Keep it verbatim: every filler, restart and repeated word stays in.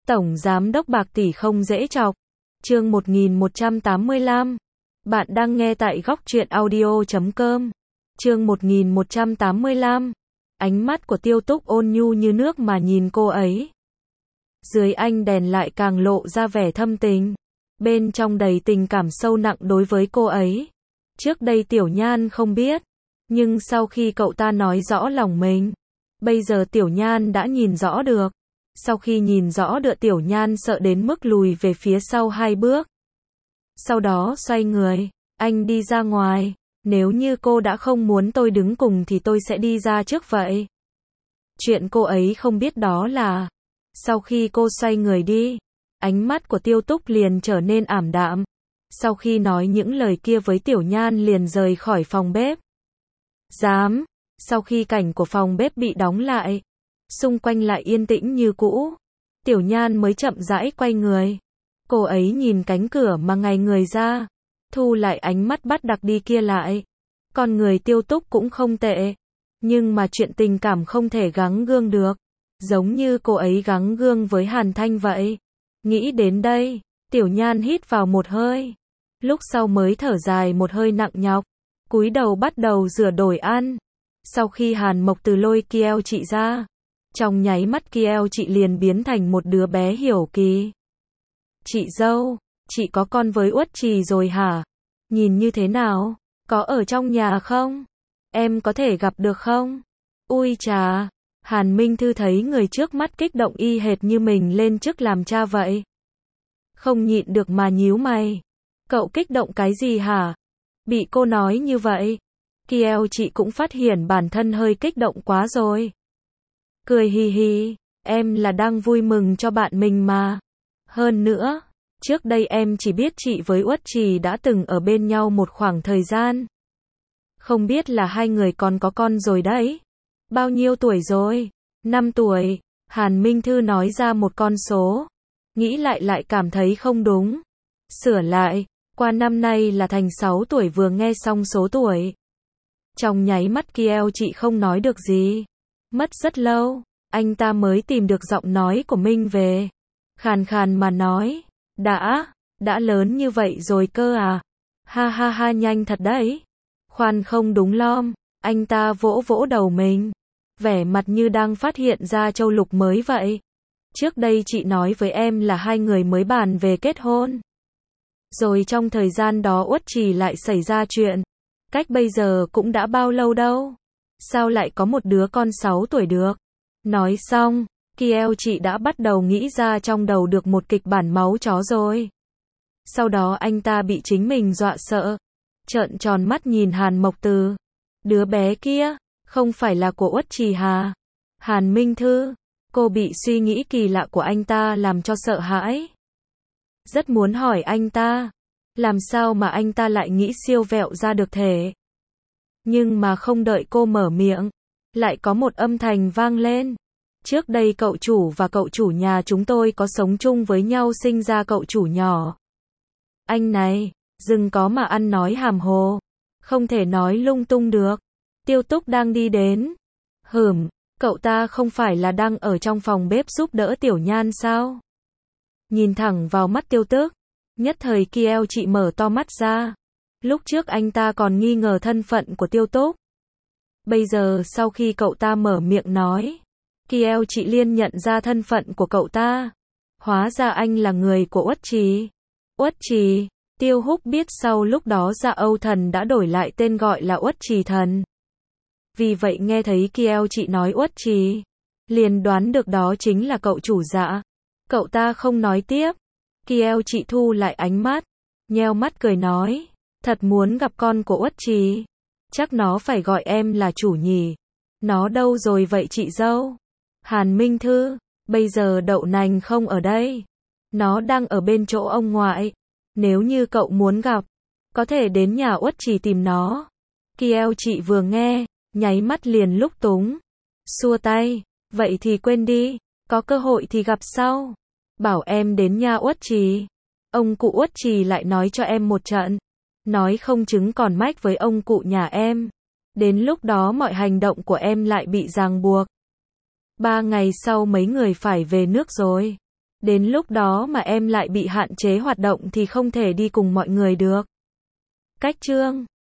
Tổng Giám đốc bạc tỷ không dễ chọc. Chương một nghìn một trăm tám mươi lăm. Bạn đang nghe tại góc truyện audio chấm com. Chương một nghìn một trăm tám mươi lăm. Ánh mắt của Tiêu Túc ôn nhu như nước mà nhìn cô ấy. Dưới ánh đèn lại càng lộ ra vẻ thâm tình. Bên trong đầy tình cảm sâu nặng đối với cô ấy. Trước đây Tiểu Nhan không biết. Nhưng sau khi cậu ta nói rõ lòng mình, bây giờ Tiểu Nhan đã nhìn rõ được. Sau khi nhìn rõ được Tiểu Nhan sợ đến mức lùi về phía sau hai bước. Sau đó xoay người, anh đi ra ngoài. Nếu như cô đã không muốn tôi đứng cùng thì tôi sẽ đi ra trước vậy. Chuyện cô ấy không biết đó là, sau khi cô xoay người đi, ánh mắt của Tiêu Túc liền trở nên ảm đạm. Sau khi nói những lời kia với Tiểu Nhan liền rời khỏi phòng bếp. Dám, sau khi cảnh của phòng bếp bị đóng lại, xung quanh lại yên tĩnh như cũ, Tiểu Nhan mới chậm rãi quay người. Cô ấy nhìn cánh cửa mà ngày người ra, thu lại ánh mắt bắt đặc đi kia lại. Con người Tiêu Túc cũng không tệ, nhưng mà chuyện tình cảm không thể gắng gương được, giống như cô ấy gắng gương với Hàn Thanh vậy. Nghĩ đến đây, Tiểu Nhan hít vào một hơi, lúc sau mới thở dài một hơi nặng nhọc, cúi đầu bắt đầu rửa đồ ăn. Sau khi Hàn Mộc Từ lôi Kieo chị ra, trong nháy mắt Kieo chị liền biến thành một đứa bé hiểu kỳ. Chị dâu, chị có con với Uất Trì rồi hả? Nhìn như thế nào? Có ở trong nhà không? Em có thể gặp được không? Ui chà, Hàn Minh Thư thấy người trước mắt kích động y hệt như mình lên chức làm cha vậy. Không nhịn được mà nhíu mày. Cậu kích động cái gì hả? Bị cô nói như vậy, Kieo chị cũng phát hiện bản thân hơi kích động quá rồi. Cười hì hì, em là đang vui mừng cho bạn mình mà. Hơn nữa, trước đây em chỉ biết chị với Uất Trì đã từng ở bên nhau một khoảng thời gian. Không biết là hai người còn có con rồi đấy. Bao nhiêu tuổi rồi? năm tuổi, Hàn Minh Thư nói ra một con số. Nghĩ lại lại cảm thấy không đúng. Sửa lại, qua năm nay là thành sáu tuổi. Vừa nghe xong số tuổi, trong nháy mắt Kieo chị không nói được gì. Mất rất lâu, anh ta mới tìm được giọng nói của mình về. Khàn khàn mà nói, đã, đã lớn như vậy rồi cơ à? Ha ha ha, nhanh thật đấy. Khoan, không đúng lom. Anh ta vỗ vỗ đầu mình, vẻ mặt như đang phát hiện ra châu lục mới vậy. Trước đây chị nói với em là hai người mới bàn về kết hôn. Rồi trong thời gian đó Uất Trì lại xảy ra chuyện. Cách bây giờ cũng đã bao lâu đâu? Sao lại có một đứa con sáu tuổi được? Nói xong, Kieo chị đã bắt đầu nghĩ ra trong đầu được một kịch bản máu chó rồi. Sau đó anh ta bị chính mình dọa sợ, trợn tròn mắt nhìn Hàn Mộc Từ. Đứa bé kia, không phải là của Uất Trì hà? Hàn Minh Thư, cô bị suy nghĩ kỳ lạ của anh ta làm cho sợ hãi. Rất muốn hỏi anh ta, làm sao mà anh ta lại nghĩ siêu vẹo ra được thể. Nhưng mà không đợi cô mở miệng, lại có một âm thanh vang lên. Trước đây cậu chủ và cậu chủ nhà chúng tôi có sống chung với nhau, sinh ra cậu chủ nhỏ. Anh này, đừng có mà ăn nói hàm hồ, không thể nói lung tung được. Tiêu Túc đang đi đến. Hửm, cậu ta không phải là đang ở trong phòng bếp giúp đỡ Tiểu Nhan sao? Nhìn thẳng vào mắt Tiêu Túc, nhất thời Kieo chị mở to mắt ra. Lúc trước anh ta còn nghi ngờ thân phận của Tiêu Túc. Bây giờ sau khi cậu ta mở miệng nói, Kieo chị liên nhận ra thân phận của cậu ta. Hóa ra anh là người của Uất Trì. Uất Trì, Tiêu Húc biết sau lúc đó Dạ Âu Thần đã đổi lại tên gọi là Uất Trì Thần. Vì vậy nghe thấy Kieo chị nói Uất Trì, liền đoán được đó chính là cậu chủ Dạ. Cậu ta không nói tiếp. Kieo chị thu lại ánh mắt, nheo mắt cười nói, thật muốn gặp con của Uất Trì. Chắc nó phải gọi em là chủ nhỉ. Nó đâu rồi vậy chị dâu? Hàn Minh Thư, bây giờ đậu nành không ở đây. Nó đang ở bên chỗ ông ngoại. Nếu như cậu muốn gặp, có thể đến nhà Uất Trì tìm nó. Kieo chị vừa nghe, nháy mắt liền lúc túng. Xua tay, vậy thì quên đi, có cơ hội thì gặp sau. Bảo em đến nhà Uất Trì. Ông cụ Uất Trì lại nói cho em một trận. Nói không chứng còn mách với ông cụ nhà em. Đến lúc đó mọi hành động của em lại bị ràng buộc. Ba ngày sau mấy người phải về nước rồi. Đến lúc đó mà em lại bị hạn chế hoạt động thì không thể đi cùng mọi người được. Cách chương